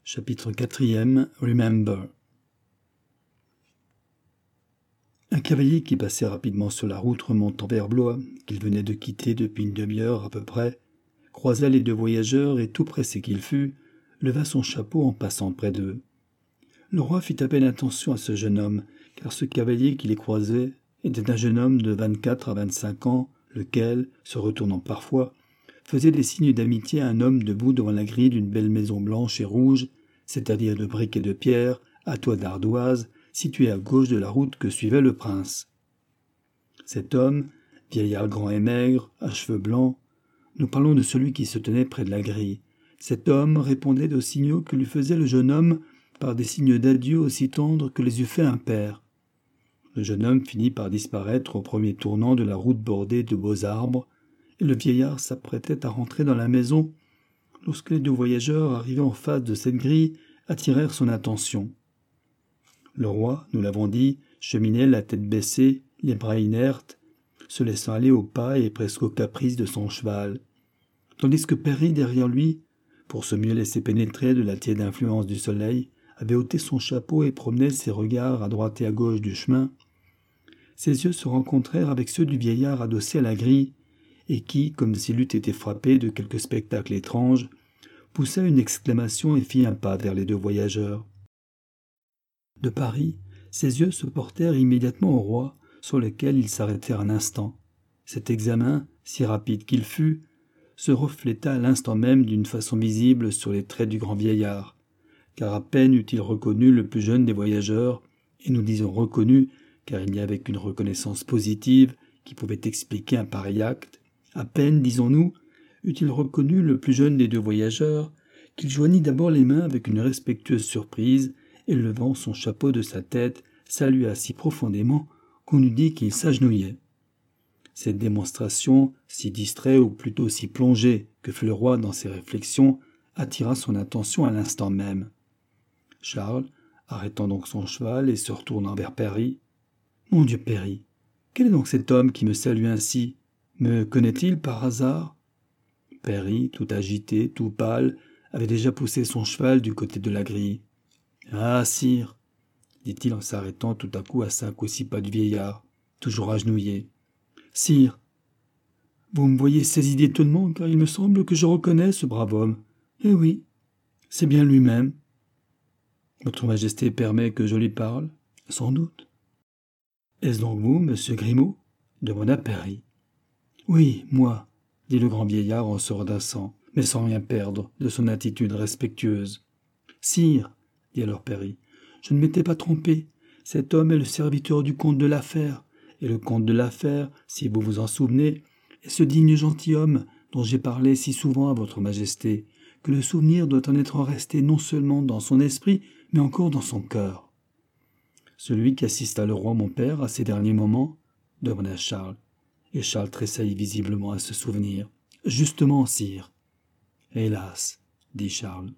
Chapitre 4e, Remember. Un cavalier qui passait rapidement sur la route remontant vers Blois, qu'il venait de quitter depuis une demi-heure à peu près, croisa les deux voyageurs et, tout pressé qu'il fût, leva son chapeau en passant près d'eux. Le roi fit à peine attention à ce jeune homme, car ce cavalier qui les croisait était un jeune homme de 24 à 25 ans, lequel, se retournant parfois, faisait des signes d'amitié à un homme debout devant la grille d'une belle maison blanche et rouge, c'est-à-dire de briques et de pierre, à toit d'ardoise, située à gauche de la route que suivait le prince. Cet homme, vieillard grand et maigre, à cheveux blancs, nous parlons de celui qui se tenait près de la grille. Cet homme répondait aux signaux que lui faisait le jeune homme par des signes d'adieu aussi tendres que les eût fait un père. Le jeune homme finit par disparaître au premier tournant de la route bordée de beaux arbres, et le vieillard s'apprêtait à rentrer dans la maison lorsque les deux voyageurs, arrivés en face de cette grille, attirèrent son attention. Le roi, nous l'avons dit, cheminait la tête baissée, les bras inertes, se laissant aller au pas et presque aux caprices de son cheval, tandis que Peri, derrière lui, pour se mieux laisser pénétrer de la tiède influence du soleil, avait ôté son chapeau et promenait ses regards à droite et à gauche du chemin. Ses yeux se rencontrèrent avec ceux du vieillard adossé à la grille, et qui, comme s'il eût été frappé de quelque spectacle étrange, poussa une exclamation et fit un pas vers les deux voyageurs. De Paris, ses yeux se portèrent immédiatement au roi, sur lequel ils s'arrêtèrent un instant. Cet examen, si rapide qu'il fût, se refléta à l'instant même d'une façon visible sur les traits du grand vieillard, car à peine eut-il reconnu le plus jeune des voyageurs, et nous disons reconnu, car il n'y avait qu'une reconnaissance positive qui pouvait expliquer un pareil acte, à peine, disons-nous, eut-il reconnu le plus jeune des deux voyageurs, qu'il joignit d'abord les mains avec une respectueuse surprise, et levant son chapeau de sa tête, salua si profondément qu'on eût dit qu'il s'agenouillait. Cette démonstration, si distrait ou plutôt si plongé que fut le roi dans ses réflexions, attira son attention à l'instant même. Charles, arrêtant donc son cheval et se retournant vers Peri, « Mon Dieu, Peri, quel est donc cet homme qui me salue ainsi? Me connaît-il par hasard ?» Peri, tout agité, tout pâle, avait déjà poussé son cheval du côté de la grille. « Ah, sire !» dit-il en s'arrêtant tout à coup à 5 ou 6 pas du vieillard, toujours agenouillé. « Sire, vous me voyez saisi d'étonnement, car il me semble que je reconnais ce brave homme. Eh oui, c'est bien lui-même. Votre Majesté permet que je lui parle? Sans doute. Est-ce donc vous, monsieur Grimaud? Demanda Peri. Oui, moi, dit le grand vieillard en se redressant, mais sans rien perdre de son attitude respectueuse. Sire, dit alors Peri, je ne m'étais pas trompé. Cet homme est le serviteur du comte de la Fère, et le comte de la Fère, si vous vous en souvenez, est ce digne gentilhomme dont j'ai parlé si souvent à votre Majesté, que le souvenir doit en être resté non seulement dans son esprit, mais encore dans son cœur. Celui qui assista le roi mon père à ces derniers moments, demanda Charles, et Charles tressaillit visiblement à ce souvenir. Justement, sire. Hélas, dit Charles.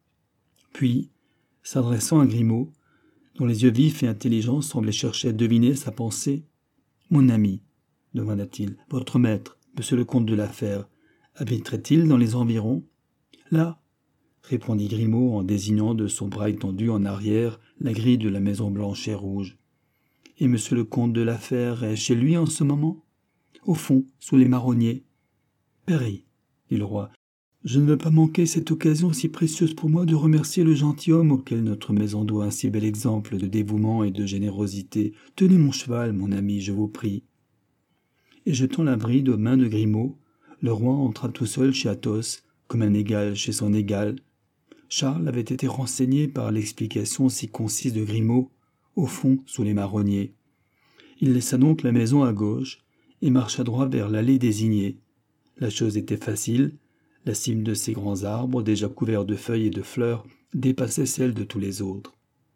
Puis, s'adressant à Grimaud, dont les yeux vifs et intelligents semblaient chercher à deviner sa pensée, « Mon ami, demanda-t-il, votre maître, monsieur le comte de la Fère, habiterait-il dans les environs? Là, répondit Grimaud en désignant de son bras étendu en arrière la grille de la maison blanche et rouge. Et monsieur le comte de la Fère est chez lui en ce moment? Au fond, sous les marronniers. Peri, dit le roi, je ne veux pas manquer cette occasion si précieuse pour moi de remercier le gentilhomme auquel notre maison doit un si bel exemple de dévouement et de générosité. Tenez mon cheval, mon ami, je vous prie. Et jetant la bride aux mains de Grimaud, le roi entra tout seul chez Athos, comme un égal chez son égal. Charles avait été renseigné par l'explication si concise de Grimaud, au fond, sous les marronniers. Il laissa donc la maison à gauche et marcha droit vers l'allée désignée. La chose était facile. La cime de ces grands arbres, déjà couverts de feuilles et de fleurs, dépassait celle de tous les autres.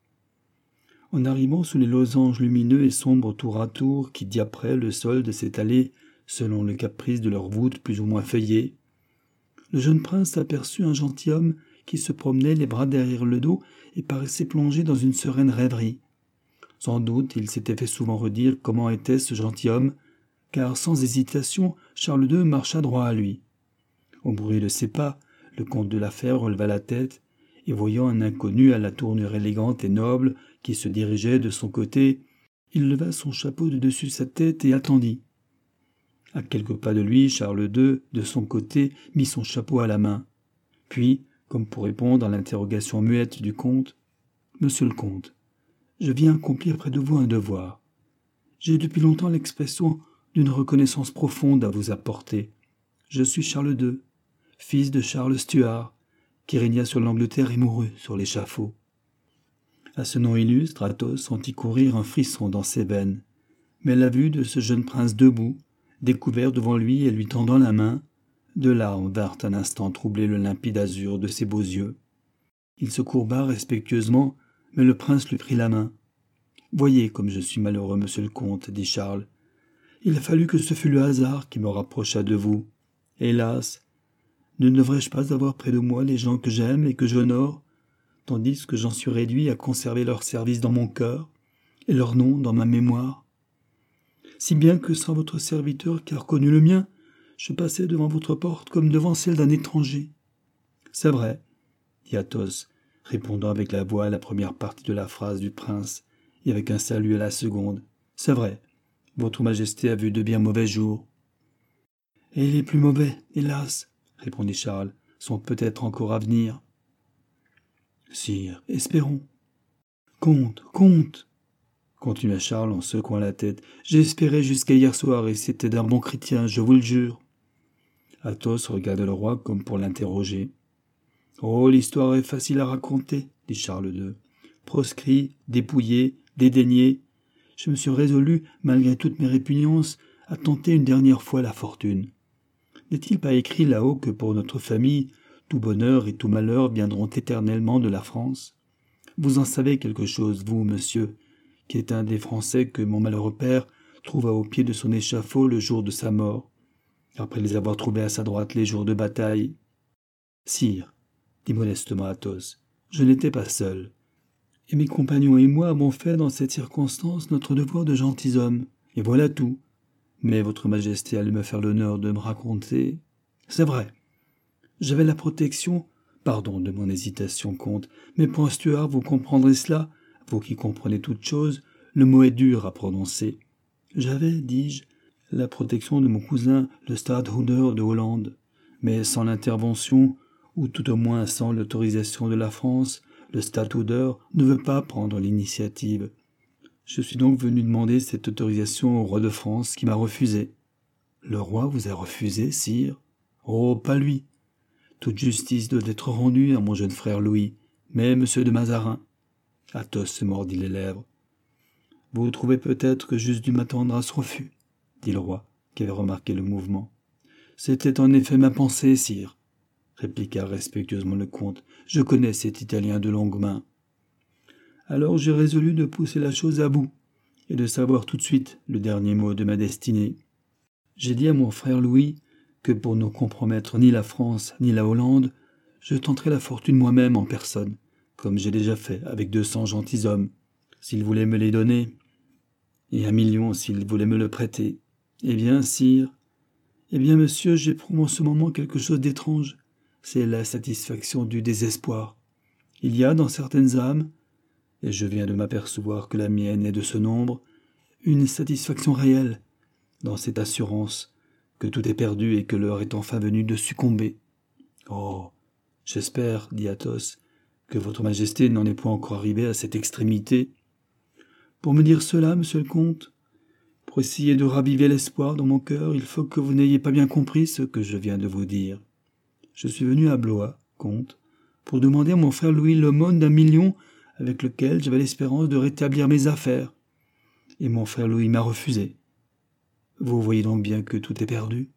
En arrivant sous les losanges lumineux et sombres tour à tour qui diaperaient le sol de cette allée, selon le caprice de leurs voûtes plus ou moins feuillées, le jeune prince aperçut un gentilhomme qui se promenait les bras derrière le dos et paraissait plongé dans une sereine rêverie. Sans doute il s'était fait souvent redire comment était ce gentilhomme, car sans hésitation Charles II marcha droit à lui. Au bruit de ses pas, le comte de la Fère releva la tête, et voyant un inconnu à la tournure élégante et noble qui se dirigeait de son côté, il leva son chapeau de dessus sa tête et attendit. À quelques pas de lui, Charles II, de son côté, mit son chapeau à la main. Puis, comme pour répondre à l'interrogation muette du comte, « Monsieur le comte, je viens accomplir près de vous un devoir. J'ai depuis longtemps l'expression d'une reconnaissance profonde à vous apporter. Je suis Charles II, fils de Charles Stuart, qui régna sur l'Angleterre et mourut sur l'échafaud. » À ce nom illustre, Athos sentit courir un frisson dans ses veines. Mais la vue de ce jeune prince debout, découvert devant lui et lui tendant la main, deux larmes vinrent un instant troubler le limpide azur de ses beaux yeux. Il se courba respectueusement, mais le prince lui prit la main. « Voyez comme je suis malheureux, monsieur le comte, dit Charles. Il a fallu que ce fût le hasard qui me rapprocha de vous. Hélas, ne devrais-je pas avoir près de moi les gens que j'aime et que j'honore, tandis que j'en suis réduit à conserver leur service dans mon cœur et leur nom dans ma mémoire? Si bien que sans votre serviteur qui a reconnu le mien, je passais devant votre porte comme devant celle d'un étranger. »« C'est vrai, » dit Athos, répondant avec la voix à la première partie de la phrase du prince et avec un salut à la seconde. « C'est vrai, votre majesté a vu de bien mauvais jours. »« Et les plus mauvais, hélas, » répondit Charles, « sont peut-être encore à venir. »« Sire, espérons. »« Comte, comte !» continua Charles en secouant la tête. « J'ai espéré jusqu'à hier soir, et c'était d'un bon chrétien, je vous le jure. » Athos regarda le roi comme pour l'interroger. « Oh, l'histoire est facile à raconter, » dit Charles II. « Proscrit, dépouillé, dédaigné, je me suis résolu, malgré toutes mes répugnances, à tenter une dernière fois la fortune. N'est-il pas écrit là-haut que pour notre famille, tout bonheur et tout malheur viendront éternellement de la France? Vous en savez quelque chose, vous, monsieur, qui est un des Français que mon malheureux père trouva au pied de son échafaud le jour de sa mort, après les avoir trouvés à sa droite les jours de bataille. »« Sire, » dit modestement Athos, « je n'étais pas seul. Et mes compagnons et moi avons fait dans cette circonstance notre devoir de gentilshommes, et voilà tout. Mais votre majesté allait me faire l'honneur de me raconter. C'est vrai. J'avais la protection, pardon de mon hésitation, comte, mais pour un Stuart, vous comprendrez cela, vous qui comprenez toutes choses, le mot est dur à prononcer. J'avais, dis-je, la protection de mon cousin, le stadtholder de Hollande, mais sans l'intervention, ou tout au moins sans l'autorisation de la France, le stadtholder ne veut pas prendre l'initiative. Je suis donc venu demander cette autorisation au roi de France qui m'a refusé. »« Le roi vous a refusé, sire ? » ?»« Oh, pas lui. Toute justice doit être rendue à mon jeune frère Louis, mais monsieur de Mazarin. » Athos se mordit les lèvres. « Vous trouvez peut-être que j'eusse dû m'attendre à ce refus, » dit le roi, qui avait remarqué le mouvement. « C'était en effet ma pensée, sire, » répliqua respectueusement le comte. « Je connais cet Italien de longue main. » Alors j'ai résolu de pousser la chose à bout et de savoir tout de suite le dernier mot de ma destinée. J'ai dit à mon frère Louis que pour ne compromettre ni la France ni la Hollande, je tenterais la fortune moi-même en personne, comme j'ai déjà fait avec 200 gentilshommes, s'il voulait me les donner, et 1 million s'il voulait me le prêter. Eh bien, sire, eh bien, monsieur, j'éprouve en ce moment quelque chose d'étrange. C'est la satisfaction du désespoir. Il y a dans certaines âmes, et je viens de m'apercevoir que la mienne est de ce nombre, une satisfaction réelle, dans cette assurance que tout est perdu et que l'heure est enfin venue de succomber. Oh, j'espère, dit Athos, que votre majesté n'en est point encore arrivé à cette extrémité. Pour me dire cela, monsieur le comte, pour essayer de raviver l'espoir dans mon cœur, il faut que vous n'ayez pas bien compris ce que je viens de vous dire. Je suis venu à Blois, comte, pour demander à mon frère Louis l'aumône d'1 million avec lequel j'avais l'espérance de rétablir mes affaires. Et mon frère Louis m'a refusé. Vous voyez donc bien que tout est perdu.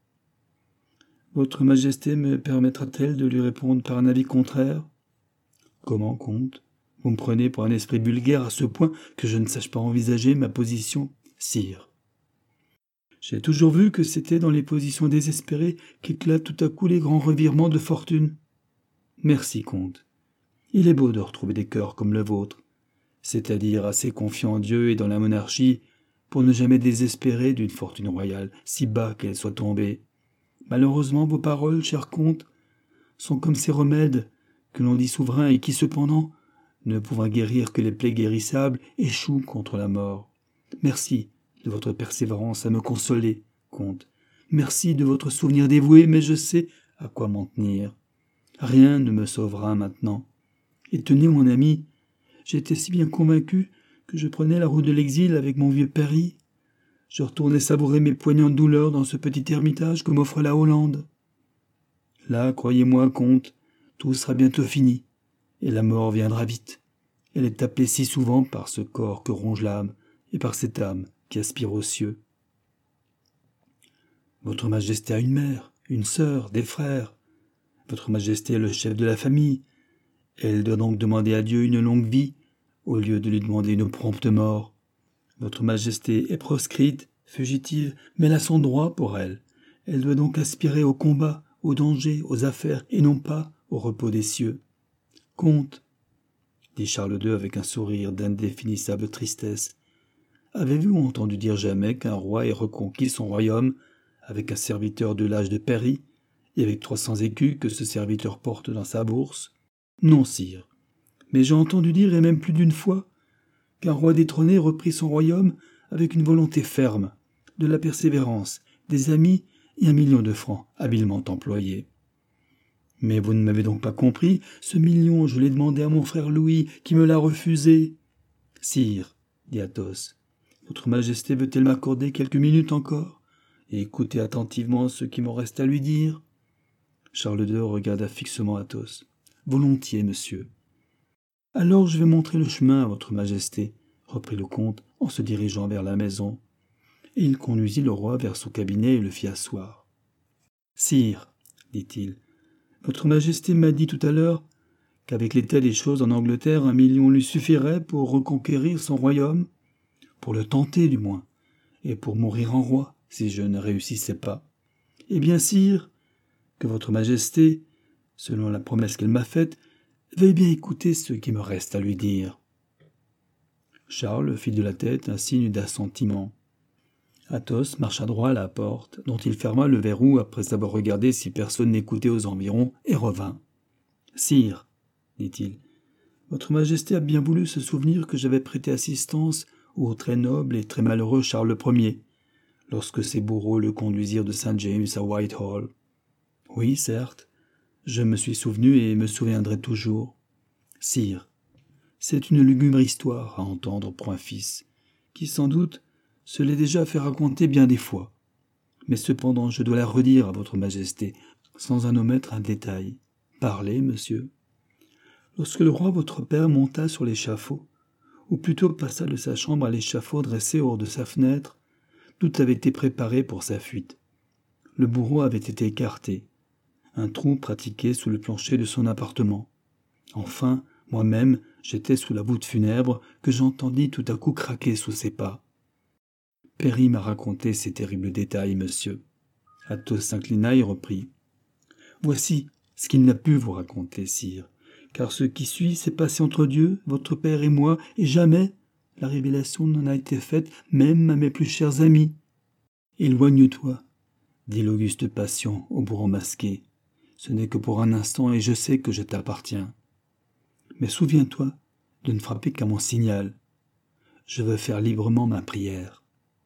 Votre majesté me permettra-t-elle de lui répondre par un avis contraire? Comment, comte? Vous me prenez pour un esprit vulgaire à ce point que je ne sache pas envisager ma position, sire. J'ai toujours vu que c'était dans les positions désespérées qu'éclatent tout à coup les grands revirements de fortune. Merci, comte. Il est beau de retrouver des cœurs comme le vôtre, c'est-à-dire assez confiants en Dieu et dans la monarchie pour ne jamais désespérer d'une fortune royale, si bas qu'elle soit tombée. Malheureusement, vos paroles, cher comte, sont comme ces remèdes que l'on dit souverain et qui, cependant, ne pouvant guérir que les plaies guérissables, échoue contre la mort. Merci de votre persévérance à me consoler, comte. Merci de votre souvenir dévoué, mais je sais à quoi m'en tenir. Rien ne me sauvera maintenant. Et tenez, mon ami, j'étais si bien convaincu que je prenais la route de l'exil avec mon vieux Perry. Je retournais savourer mes poignantes douleurs dans ce petit ermitage que m'offre la Hollande. Là, croyez-moi, comte, tout sera bientôt fini, et la mort viendra vite. Elle est appelée si souvent par ce corps que ronge l'âme, et par cette âme qui aspire aux cieux. Votre Majesté a une mère, une sœur, des frères. Votre Majesté est le chef de la famille. Elle doit donc demander à Dieu une longue vie, au lieu de lui demander une prompte mort. Votre Majesté est proscrite, fugitive, mais elle a son droit pour elle. Elle doit donc aspirer au combat, au danger, aux affaires, et non pas au repos des cieux. Comte, dit Charles II avec un sourire d'indéfinissable tristesse, avez-vous entendu dire jamais qu'un roi ait reconquis son royaume avec un serviteur de l'âge de Perry, et avec 300 écus que ce serviteur porte dans sa bourse? Non, sire. Mais j'ai entendu dire, et même plus d'une fois, qu'un roi détrôné reprit son royaume avec une volonté ferme, de la persévérance, des amis et 1 million de francs habilement employés. Mais vous ne m'avez donc pas compris, ce million, je l'ai demandé à mon frère Louis, qui me l'a refusé. Sire, dit Athos, votre Majesté veut-elle m'accorder quelques minutes encore, et écouter attentivement ce qui m'en reste à lui dire? Charles II regarda fixement Athos. Volontiers, monsieur. Alors je vais montrer le chemin à votre Majesté, reprit le comte en se dirigeant vers la maison, et il conduisit le roi vers son cabinet et le fit asseoir. Sire, dit-il, votre Majesté m'a dit tout à l'heure qu'avec l'état des choses en Angleterre, 1 million lui suffirait pour reconquérir son royaume, pour le tenter du moins, et pour mourir en roi, si je ne réussissais pas. Eh bien, sire, que votre Majesté, selon la promesse qu'elle m'a faite, veuille bien écouter ce qui me reste à lui dire. Charles fit de la tête un signe d'assentiment. Athos marcha droit à la porte, dont il ferma le verrou après avoir regardé si personne n'écoutait aux environs, et revint. « Sire, dit-il, votre Majesté a bien voulu se souvenir que j'avais prêté assistance au très noble et très malheureux Charles Ier, lorsque ses bourreaux le conduisirent de Saint James à Whitehall. Oui, certes, je me suis souvenu et me souviendrai toujours. Sire, c'est une lugubre histoire à entendre pour un fils, qui sans doute se l'est déjà fait raconter bien des fois. Mais cependant, je dois la redire à votre Majesté, sans en omettre un détail. Parlez, monsieur. Lorsque le roi votre père monta sur l'échafaud, ou plutôt passa de sa chambre à l'échafaud dressé hors de sa fenêtre, tout avait été préparé pour sa fuite. Le bourreau avait été écarté, un trou pratiqué sous le plancher de son appartement. Enfin, moi-même, j'étais sous la voûte funèbre que j'entendis tout à coup craquer sous ses pas. Perry m'a raconté ces terribles détails, monsieur. Athos s'inclina et reprit. Voici ce qu'il n'a pu vous raconter, sire, car ce qui suit s'est passé entre Dieu, votre père et moi, et jamais la révélation n'en a été faite même à mes plus chers amis. Éloigne-toi, dit l'auguste passion au bourreau masqué. Ce n'est que pour un instant et je sais que je t'appartiens. Mais souviens-toi de ne frapper qu'à mon signal. Je veux faire librement ma prière.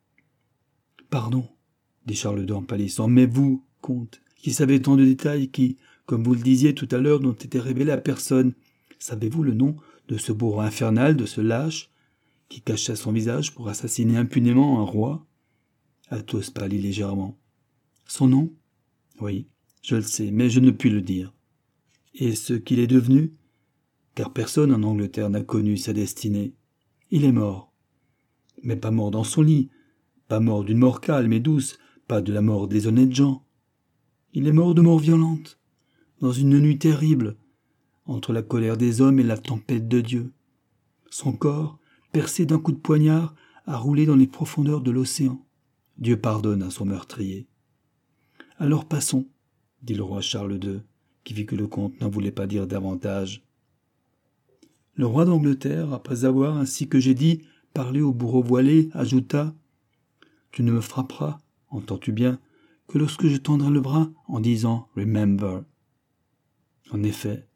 Pardon, dit Charles II en pâlissant, mais vous, comte, qui savez tant de détails qui, comme vous le disiez tout à l'heure, n'ont été révélés à personne, savez-vous le nom de ce bourreau infernal, de ce lâche, qui cacha son visage pour assassiner impunément un roi? Athos pâlit légèrement. Son nom? Oui, je le sais, mais je ne puis le dire. Et ce qu'il est devenu? Car personne en Angleterre n'a connu sa destinée. Il est mort. Mais pas mort dans son lit, pas mort d'une mort calme et douce, pas de la mort des honnêtes gens. Il est mort de mort violente, dans une nuit terrible, entre la colère des hommes et la tempête de Dieu. Son corps, percé d'un coup de poignard, a roulé dans les profondeurs de l'océan. Dieu pardonne à son meurtrier. Alors passons, dit le roi Charles II, qui vit que le comte n'en voulait pas dire davantage. Le roi d'Angleterre, après avoir, ainsi que j'ai dit, parlé au bourreau voilé, ajouta « Tu ne me frapperas, entends-tu bien, que lorsque je tendrai le bras en disant « Remember ». En effet,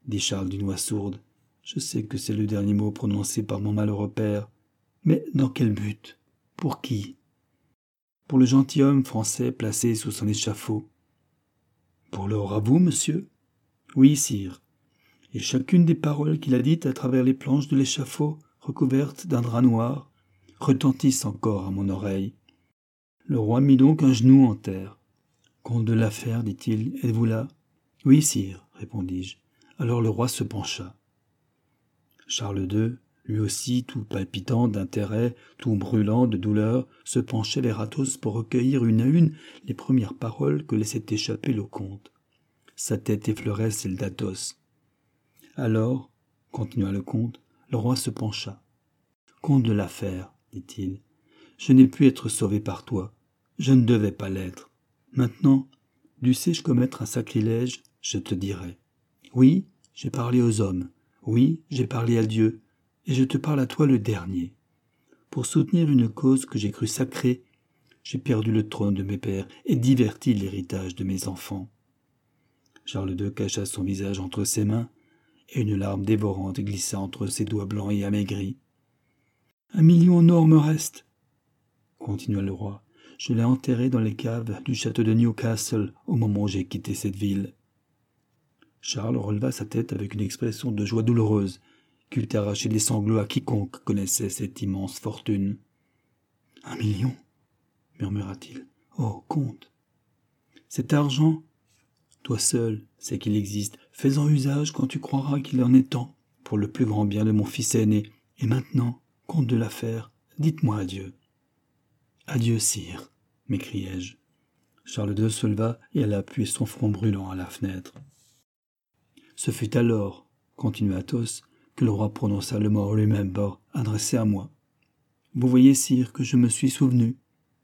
dit Charles d'une voix sourde. Je sais que c'est le dernier mot prononcé par mon malheureux père. Mais dans quel but? Pour qui? Pour le gentilhomme français placé sous son échafaud. Pour l'or à vous, monsieur? Oui, sire. Et chacune des paroles qu'il a dites à travers les planches de l'échafaud, recouvertes d'un drap noir, retentissent encore à mon oreille. Le roi mit donc un genou en terre. Comte de la Fère, dit-il, êtes-vous là? Oui, sire, répondis-je. Alors le roi se pencha. Charles II, lui aussi tout palpitant d'intérêt, tout brûlant de douleur, se penchait vers Athos pour recueillir une à une les premières paroles que laissait échapper le comte. Sa tête effleurait celle d'Athos. Alors, continua le comte, le roi se pencha. « Comte de la Fère, dit-il, je n'ai pu être sauvé par toi. Je ne devais pas l'être. Maintenant, dussé-je commettre un sacrilège, je te dirai. Oui, j'ai parlé aux hommes. Oui, j'ai parlé à Dieu. Et je te parle à toi le dernier. Pour soutenir une cause que j'ai crue sacrée, j'ai perdu le trône de mes pères et diverti l'héritage de mes enfants. » Charles II cacha son visage entre ses mains, et une larme dévorante glissa entre ses doigts blancs et amaigris. « 1 million en or me reste, continua le roi. Je l'ai enterré dans les caves du château de Newcastle au moment où j'ai quitté cette ville. » Charles releva sa tête avec une expression de joie douloureuse qui eût arraché les sanglots à quiconque connaissait cette immense fortune. « 1 million, murmura-t-il. Oh, comte, cet argent, toi seul sais qu'il existe. Fais-en usage quand tu croiras qu'il en est temps, pour le plus grand bien de mon fils aîné. Et maintenant, comte de la Fère, dites-moi adieu. »« Adieu, sire, m'écriai-je. Charles II se leva et alla appuyer son front brûlant à la fenêtre. Ce fut alors, continua Athos, que le roi prononça le mot « remember » adressé à moi. Vous voyez, sire, que je me suis souvenu.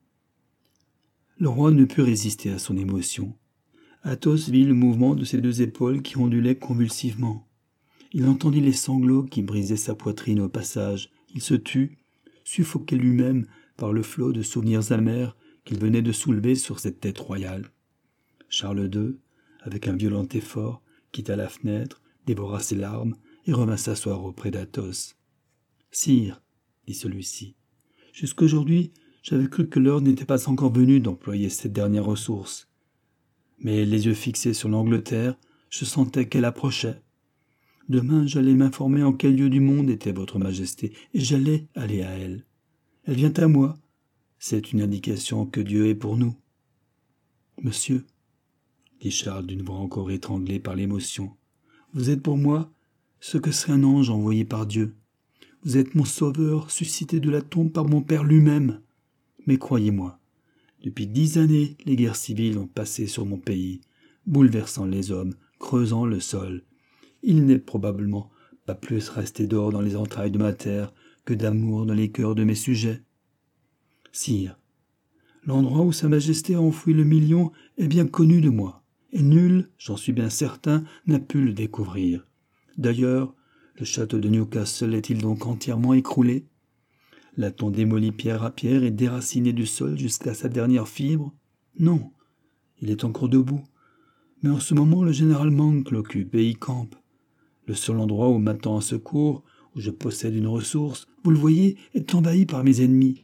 Le roi ne put résister à son émotion. Athos vit le mouvement de ses 2 épaules qui ondulaient convulsivement. Il entendit les sanglots qui brisaient sa poitrine au passage. Il se tut, suffoqué lui-même par le flot de souvenirs amers qu'il venait de soulever sur cette tête royale. Charles II, avec un violent effort, quitta la fenêtre, dévora ses larmes et revint s'asseoir auprès d'Athos. « Sire, dit celui-ci, jusqu'aujourd'hui, j'avais cru que l'heure n'était pas encore venue d'employer cette dernière ressource. Mais les yeux fixés sur l'Angleterre, je sentais qu'elle approchait. Demain, j'allais m'informer en quel lieu du monde était votre majesté, et j'allais aller à elle. Elle vient à moi. C'est une indication que Dieu est pour nous. »« Monsieur, dit Charles d'une voix encore étranglée par l'émotion, vous êtes pour moi ce que serait un ange envoyé par Dieu. Vous êtes mon sauveur, suscité de la tombe par mon père lui-même. Mais croyez-moi, depuis 10 années, les guerres civiles ont passé sur mon pays, bouleversant les hommes, creusant le sol. Il n'est probablement pas plus resté d'or dans les entrailles de ma terre que d'amour dans les cœurs de mes sujets. Sire, l'endroit où Sa Majesté a enfoui le million est bien connu de moi, et nul, j'en suis bien certain, n'a pu le découvrir. D'ailleurs, le château de Newcastle est-il donc entièrement écroulé? L'a-t-on démoli pierre à pierre et déraciné du sol jusqu'à sa dernière fibre? Non, il est encore debout. Mais en ce moment, le général Monk l'occupe et y campe. Le seul endroit où m'attend un secours, où je possède une ressource, vous le voyez, est envahi par mes ennemis.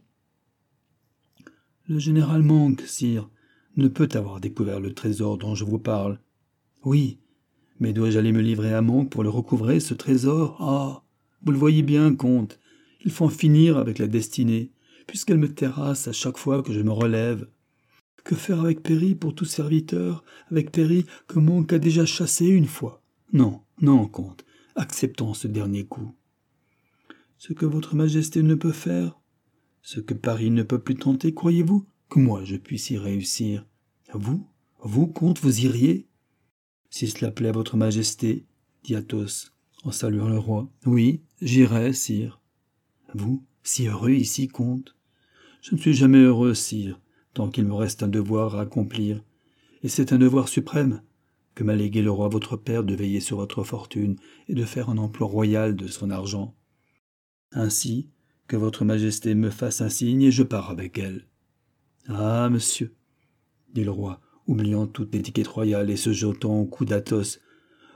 Le général Monk, sire, ne peut avoir découvert le trésor dont je vous parle. Oui, mais dois-je aller me livrer à Monk pour le recouvrer, ce trésor? Ah, vous le voyez bien, comte, il faut en finir avec la destinée, puisqu'elle me terrasse à chaque fois que je me relève. Que faire avec Perry pour tout serviteur, avec Perry que Monk a déjà chassé une fois? Non, non, comte, acceptons ce dernier coup. Ce que votre majesté ne peut faire, ce que Paris ne peut plus tenter, croyez-vous que moi je puisse y réussir? Vous, comte, vous iriez? Si cela plaît à votre majesté, dit Athos, en saluant le roi. Oui, j'irai, sire. Vous, si heureux ici, comte? Je ne suis jamais heureux, sire, tant qu'il me reste un devoir à accomplir, et c'est un devoir suprême que m'a légué le roi votre père de veiller sur votre fortune et de faire un emploi royal de son argent. Ainsi, que votre majesté me fasse un signe et je pars avec elle. Ah, monsieur, dit le roi, oubliant toute l'étiquette royale et se jetant au cou d'Athos,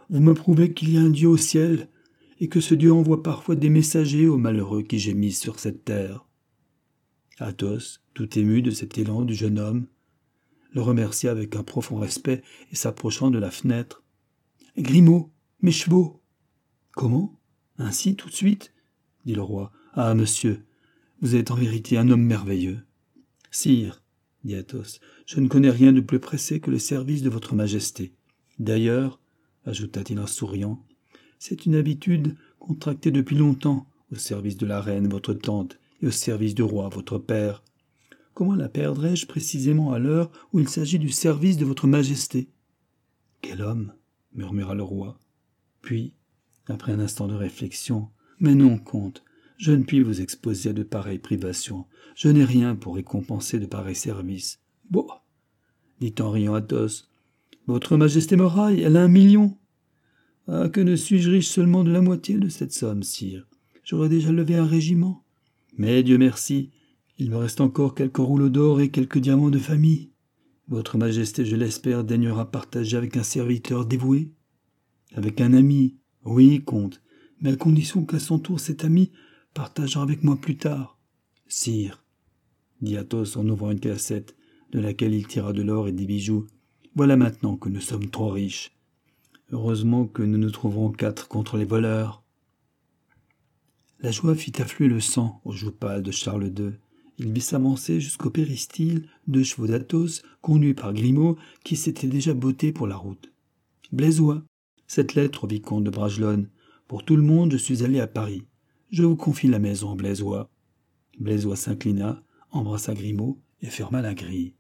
vous me prouvez qu'il y a un Dieu au ciel, et que ce Dieu envoie parfois des messagers aux malheureux qui gémissent sur cette terre. » Athos, tout ému de cet élan du jeune homme, le remercia avec un profond respect et s'approchant de la fenêtre. « Grimaud, mes chevaux !»« Comment ? Ainsi, tout de suite ?» dit le roi. « Ah, monsieur, vous êtes en vérité un homme merveilleux. »« Sire, » dit Athos, « je ne connais rien de plus pressé que le service de votre majesté. D'ailleurs, ajouta-t-il en souriant, c'est une habitude contractée depuis longtemps au service de la reine, votre tante, et au service du roi, votre père. Comment la perdrais-je précisément à l'heure où il s'agit du service de votre majesté ?»« Quel homme !» murmura le roi. Puis, après un instant de réflexion, « Mais non, comte, je ne puis vous exposer à de pareilles privations. Je n'ai rien pour récompenser de pareils services. »« Bon, dit en riant Athos, « votre majesté me raille, elle a 1 million. » »« Ah, que ne suis-je riche seulement de la moitié de cette somme, sire. J'aurais déjà levé un régiment. Mais, Dieu merci, il me reste encore quelques rouleaux d'or et quelques diamants de famille. Votre majesté, je l'espère, daignera partager avec un serviteur dévoué. Avec un ami, oui, comte, mais à condition qu'à son tour cet ami partagera avec moi plus tard. »« Sire, dit Athos en ouvrant une cassette, de laquelle il tira de l'or et des bijoux, voilà maintenant que nous sommes trop riches. Heureusement que nous nous trouverons 4 contre les voleurs. » La joie fit affluer le sang aux joues pâles de Charles II. Il vit s'avancer jusqu'au péristyle 2 chevaux d'Athos, conduits par Grimaud, qui s'était déjà botté pour la route. « Blaisois, cette lettre au vicomte de Bragelonne. Pour tout le monde, je suis allé à Paris. Je vous confie la maison, Blaisois. » Blaisois s'inclina, embrassa Grimaud et ferma la grille.